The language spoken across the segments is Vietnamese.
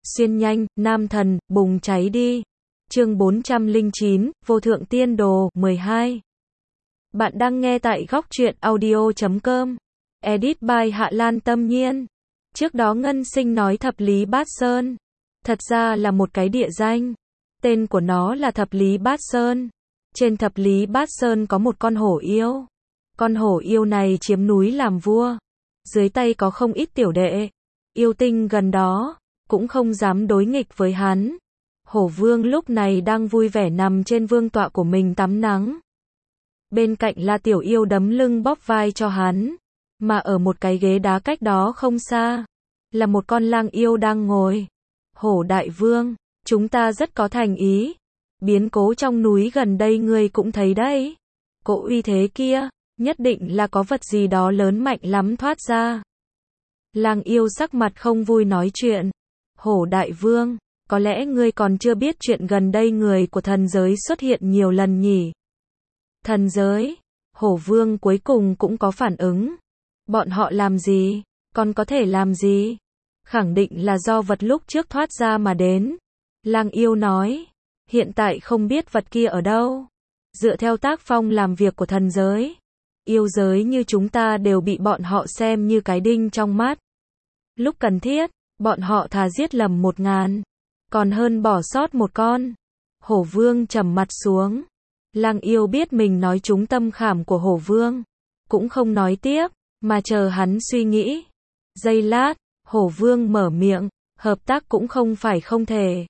Xuyên nhanh, nam thần, bùng cháy đi. Chương 409, Vô thượng tiên đồ, 12. Bạn đang nghe tại góc truyện audio.com. Edit by Hạ Lan Tâm Nhiên. Trước đó Ngân Sinh nói Thập Lý Bát Sơn. Thật ra là một cái địa danh. Tên của nó là Thập Lý Bát Sơn. Trên Thập Lý Bát Sơn có một con hổ yêu. Con hổ yêu này chiếm núi làm vua. Dưới tay có không ít tiểu đệ. Yêu tinh gần đó, cũng không dám đối nghịch với hắn. Hổ vương lúc này đang vui vẻ nằm trên vương tọa của mình tắm nắng. Bên cạnh là tiểu yêu đấm lưng bóp vai cho hắn. Mà ở một cái ghế đá cách đó không xa, là một con lang yêu đang ngồi. Hổ đại vương, chúng ta rất có thành ý. Biến cố trong núi gần đây ngươi cũng thấy đấy. Cỗ uy thế kia, nhất định là có vật gì đó lớn mạnh lắm thoát ra. Lang yêu sắc mặt không vui nói chuyện. Hổ đại vương, có lẽ ngươi còn chưa biết chuyện gần đây người của thần giới xuất hiện nhiều lần nhỉ? Thần giới? Hổ vương cuối cùng cũng có phản ứng. Bọn họ làm gì? Còn có thể làm gì? Khẳng định là do vật lúc trước thoát ra mà đến. Lang yêu nói. Hiện tại không biết vật kia ở đâu. Dựa theo tác phong làm việc của thần giới, yêu giới như chúng ta đều bị bọn họ xem như cái đinh trong mắt. Lúc cần thiết, bọn họ thà giết lầm 1000, còn hơn bỏ sót một con. Hổ vương trầm mặt xuống. Lang yêu biết mình nói trúng tâm khảm của hổ vương, cũng không nói tiếp, mà chờ hắn suy nghĩ. Giây lát, hổ vương mở miệng, hợp tác cũng không phải không thể.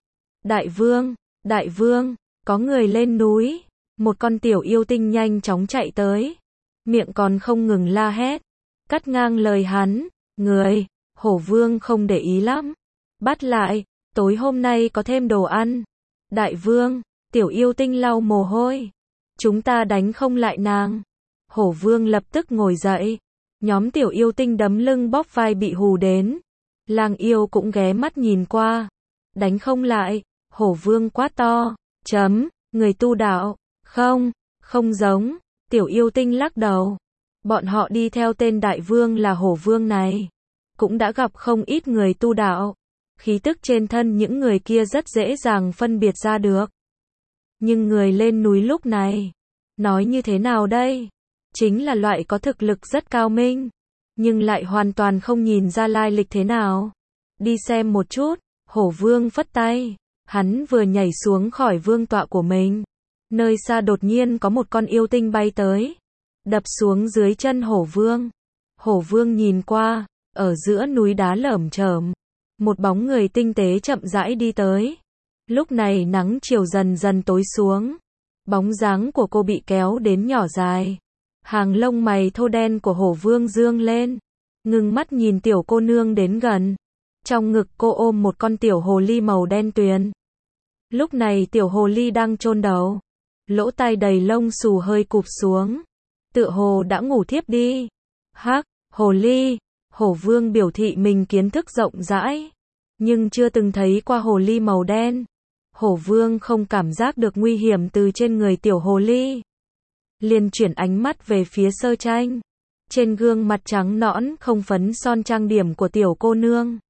Đại vương, có người lên núi. Một con tiểu yêu tinh nhanh chóng chạy tới, miệng còn không ngừng la hét, cắt ngang lời hắn. Người, hổ vương không để ý lắm. Bắt lại, tối hôm nay có thêm đồ ăn. Đại vương, tiểu yêu tinh lau mồ hôi. Chúng ta đánh không lại nàng. Hổ vương lập tức ngồi dậy. Nhóm tiểu yêu tinh đấm lưng bóp vai bị hù đến. Lang yêu cũng ghé mắt nhìn qua. Đánh không lại, hổ vương quát to. Người tu đạo. Không giống. Tiểu yêu tinh lắc đầu. Bọn họ đi theo tên đại vương là hổ vương này, cũng đã gặp không ít người tu đạo. Khí tức trên thân những người kia rất dễ dàng phân biệt ra được. Nhưng người lên núi lúc này, nói như thế nào đây? Chính là loại có thực lực rất cao minh, nhưng lại hoàn toàn không nhìn ra lai lịch thế nào. Đi xem một chút. Hổ vương phất tay. Hắn vừa nhảy xuống khỏi vương tọa của mình. Nơi xa đột nhiên có một con yêu tinh bay tới, đập xuống dưới chân hổ vương. Hổ vương nhìn qua, ở giữa núi đá lởm chởm, một bóng người tinh tế chậm rãi đi tới. Lúc này nắng chiều dần dần tối xuống, bóng dáng của cô bị kéo đến nhỏ dài. Hàng lông mày thô đen của hổ vương dương lên, ngưng mắt nhìn tiểu cô nương đến gần. Trong ngực cô ôm một con tiểu hồ ly màu đen tuyền. Lúc này tiểu hồ ly đang chôn đầu, lỗ tai đầy lông xù hơi cụp xuống, tựa hồ đã ngủ thiếp đi. Hắc, hồ ly. Hổ vương biểu thị mình kiến thức rộng rãi, nhưng chưa từng thấy qua hồ ly màu đen. Hổ vương không cảm giác được nguy hiểm từ trên người tiểu hồ ly, liền chuyển ánh mắt về phía Sơ Tranh. Trên gương mặt trắng nõn không phấn son trang điểm của tiểu cô nương,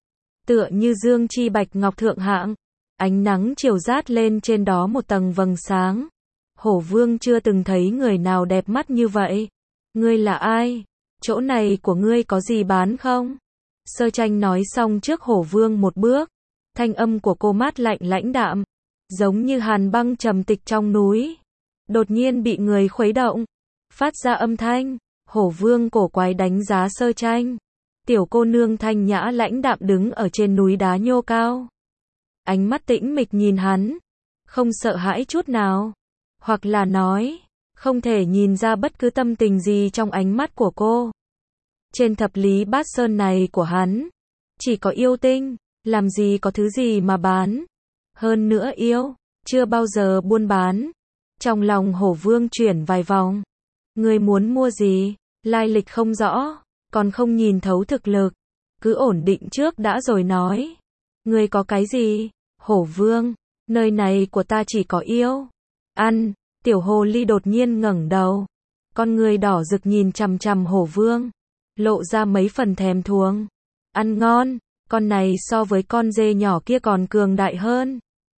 tựa như dương chi bạch ngọc thượng hạng. Ánh nắng chiều rát lên trên đó một tầng vầng sáng. Hổ vương chưa từng thấy người nào đẹp mắt như vậy. Ngươi là ai? Chỗ này của ngươi có gì bán không? Sơ Tranh nói xong trước hổ vương một bước. Thanh âm của cô mát lạnh lãnh đạm, giống như hàn băng trầm tịch trong núi. Đột nhiên bị người khuấy động, phát ra âm thanh. Hổ vương cổ quái đánh giá Sơ Tranh. Tiểu cô nương thanh nhã lãnh đạm đứng ở trên núi đá nhô cao, ánh mắt tĩnh mịch nhìn hắn, không sợ hãi chút nào. Hoặc là nói, không thể nhìn ra bất cứ tâm tình gì trong ánh mắt của cô. Trên Thập Lý Bát Sơn này của hắn, chỉ có yêu tinh, làm gì có thứ gì mà bán. Hơn nữa yêu, chưa bao giờ buôn bán. Trong lòng hổ vương chuyển vài vòng. Người muốn mua gì? Lai lịch không rõ, còn không nhìn thấu thực lực. Cứ ổn định trước đã rồi nói. Người có cái gì? Hổ vương, nơi này của ta chỉ có yêu. Ăn. Tiểu hồ ly đột nhiên ngẩng đầu, con người đỏ rực nhìn chằm chằm hổ vương, lộ ra mấy phần thèm thuồng. Ăn ngon. Con này so với con dê nhỏ kia còn cường đại hơn.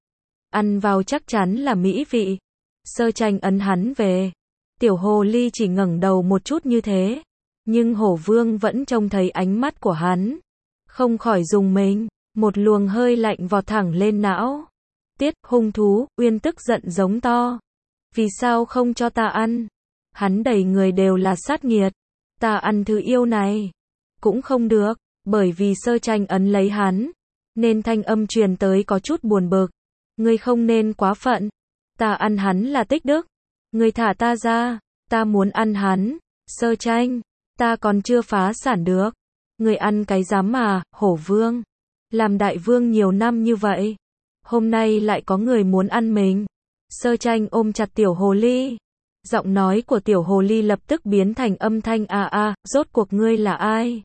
Ăn vào chắc chắn là mỹ vị. Sơ Tranh ấn hắn về. Tiểu hồ ly chỉ ngẩng đầu một chút như thế. Nhưng hổ vương vẫn trông thấy ánh mắt của hắn. Không khỏi rùng mình. Một luồng hơi lạnh vọt thẳng lên não. Tiết, hung thú, Uyên tức giận giống to. Vì sao không cho ta ăn? Hắn đầy người đều là sát nghiệt. Ta ăn thứ yêu này. Cũng không được, bởi vì Sơ Tranh ấn lấy hắn. Nên thanh âm truyền tới có chút buồn bực. Ngươi không nên quá phận. Ta ăn hắn là tích đức. Ngươi thả ta ra. Ta muốn ăn hắn. Sơ Tranh, ta còn chưa phá sản được. Ngươi ăn cái dám mà, hổ vương. Làm đại vương nhiều năm như vậy. Hôm nay lại có người muốn ăn mình. Sơ Tranh ôm chặt tiểu hồ ly. Giọng nói của tiểu hồ ly lập tức biến thành âm thanh rốt cuộc ngươi là ai?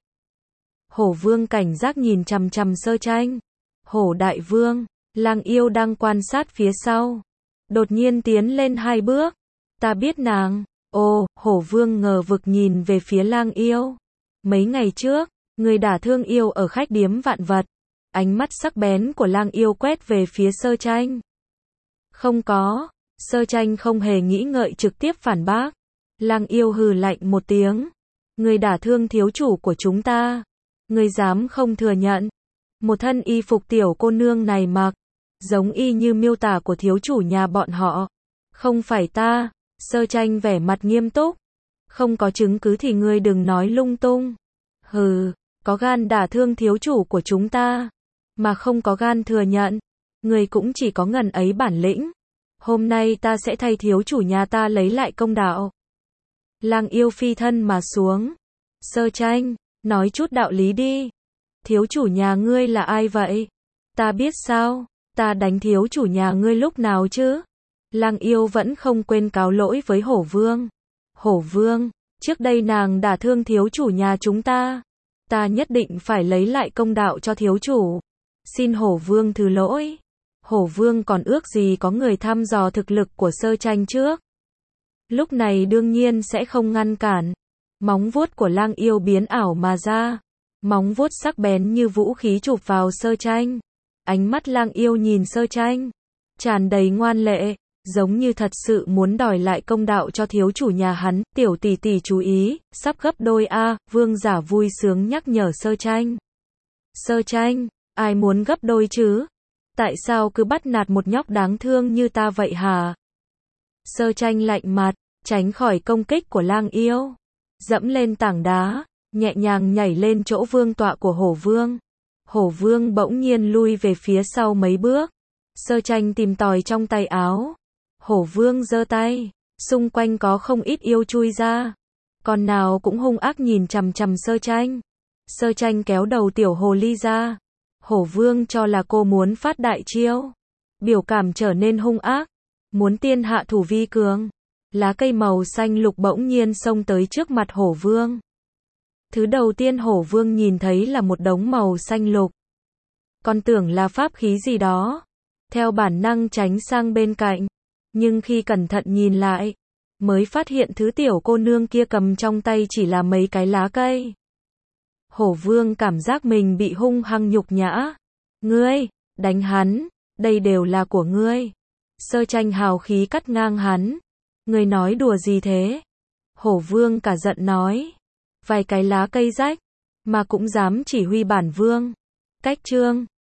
Hổ vương cảnh giác nhìn chằm chằm Sơ Tranh. Hổ đại vương, Lang Yêu đang quan sát phía sau. Đột nhiên tiến lên 2 bước. Ta biết nàng. Ồ, hổ vương ngờ vực nhìn về phía Lang Yêu. Mấy ngày trước, người đả thương yêu ở khách điếm Vạn Vật. Ánh mắt sắc bén của Lang Yêu quét về phía Sơ Tranh. Không có. Sơ Tranh không hề nghĩ ngợi trực tiếp phản bác. Lang Yêu hừ lạnh một tiếng. Người đả thương thiếu chủ của chúng ta. Người dám không thừa nhận. Một thân y phục tiểu cô nương này mặc. Giống y như miêu tả của thiếu chủ nhà bọn họ. Không phải ta. Sơ Tranh vẻ mặt nghiêm túc. Không có chứng cứ thì ngươi đừng nói lung tung. Hừ, có gan đả thương thiếu chủ của chúng ta. Mà không có gan thừa nhận. Ngươi cũng chỉ có ngần ấy bản lĩnh. Hôm nay ta sẽ thay thiếu chủ nhà ta lấy lại công đạo. Lang Yêu phi thân mà xuống. Sơ Tranh, nói chút đạo lý đi. Thiếu chủ nhà ngươi là ai vậy? Ta biết sao? Ta đánh thiếu chủ nhà ngươi lúc nào chứ? Lang Yêu vẫn không quên cáo lỗi với hổ vương. Hổ vương, trước đây nàng đả thương thiếu chủ nhà chúng ta. Ta nhất định phải lấy lại công đạo cho thiếu chủ. Xin hổ vương thứ lỗi. Hổ vương còn ước gì có người thăm dò thực lực của Sơ Tranh trước. Lúc này đương nhiên sẽ không ngăn cản. Móng vuốt của Lang Yêu biến ảo mà ra. Móng vuốt sắc bén như vũ khí chụp vào Sơ Tranh. Ánh mắt Lang Yêu nhìn Sơ Tranh. Tràn đầy ngoan lệ. Giống như thật sự muốn đòi lại công đạo cho thiếu chủ nhà hắn. Tiểu tỷ tỷ chú ý, sắp gấp đôi vương giả vui sướng nhắc nhở Sơ Tranh. Sơ Tranh, ai muốn gấp đôi chứ? Tại sao cứ bắt nạt một nhóc đáng thương như ta vậy hả? Sơ Tranh lạnh mặt, tránh khỏi công kích của Lang Yêu. Dẫm lên tảng đá, nhẹ nhàng nhảy lên chỗ vương tọa của hổ vương. Hổ vương bỗng nhiên lui về phía sau mấy bước. Sơ Tranh tìm tòi trong tay áo. Hổ vương giơ tay, xung quanh có không ít yêu chui ra. Con nào cũng hung ác nhìn chằm chằm Sơ Tranh. Sơ Tranh kéo đầu tiểu hồ ly ra. Hổ vương cho là cô muốn phát đại chiêu. Biểu cảm trở nên hung ác. Muốn tiên hạ thủ vi cường. Lá cây màu xanh lục bỗng nhiên xông tới trước mặt hổ vương. Thứ đầu tiên hổ vương nhìn thấy là một đống màu xanh lục. Còn tưởng là pháp khí gì đó. Theo bản năng tránh sang bên cạnh. Nhưng khi cẩn thận nhìn lại, mới phát hiện thứ tiểu cô nương kia cầm trong tay chỉ là mấy cái lá cây. Hổ vương cảm giác mình bị hung hăng nhục nhã. Ngươi, đánh hắn, đây đều là của ngươi. Sơ Tranh hào khí cắt ngang hắn. Ngươi nói đùa gì thế? Hổ vương cả giận nói. Vài cái lá cây rách, mà cũng dám chỉ huy bản vương. Cách chương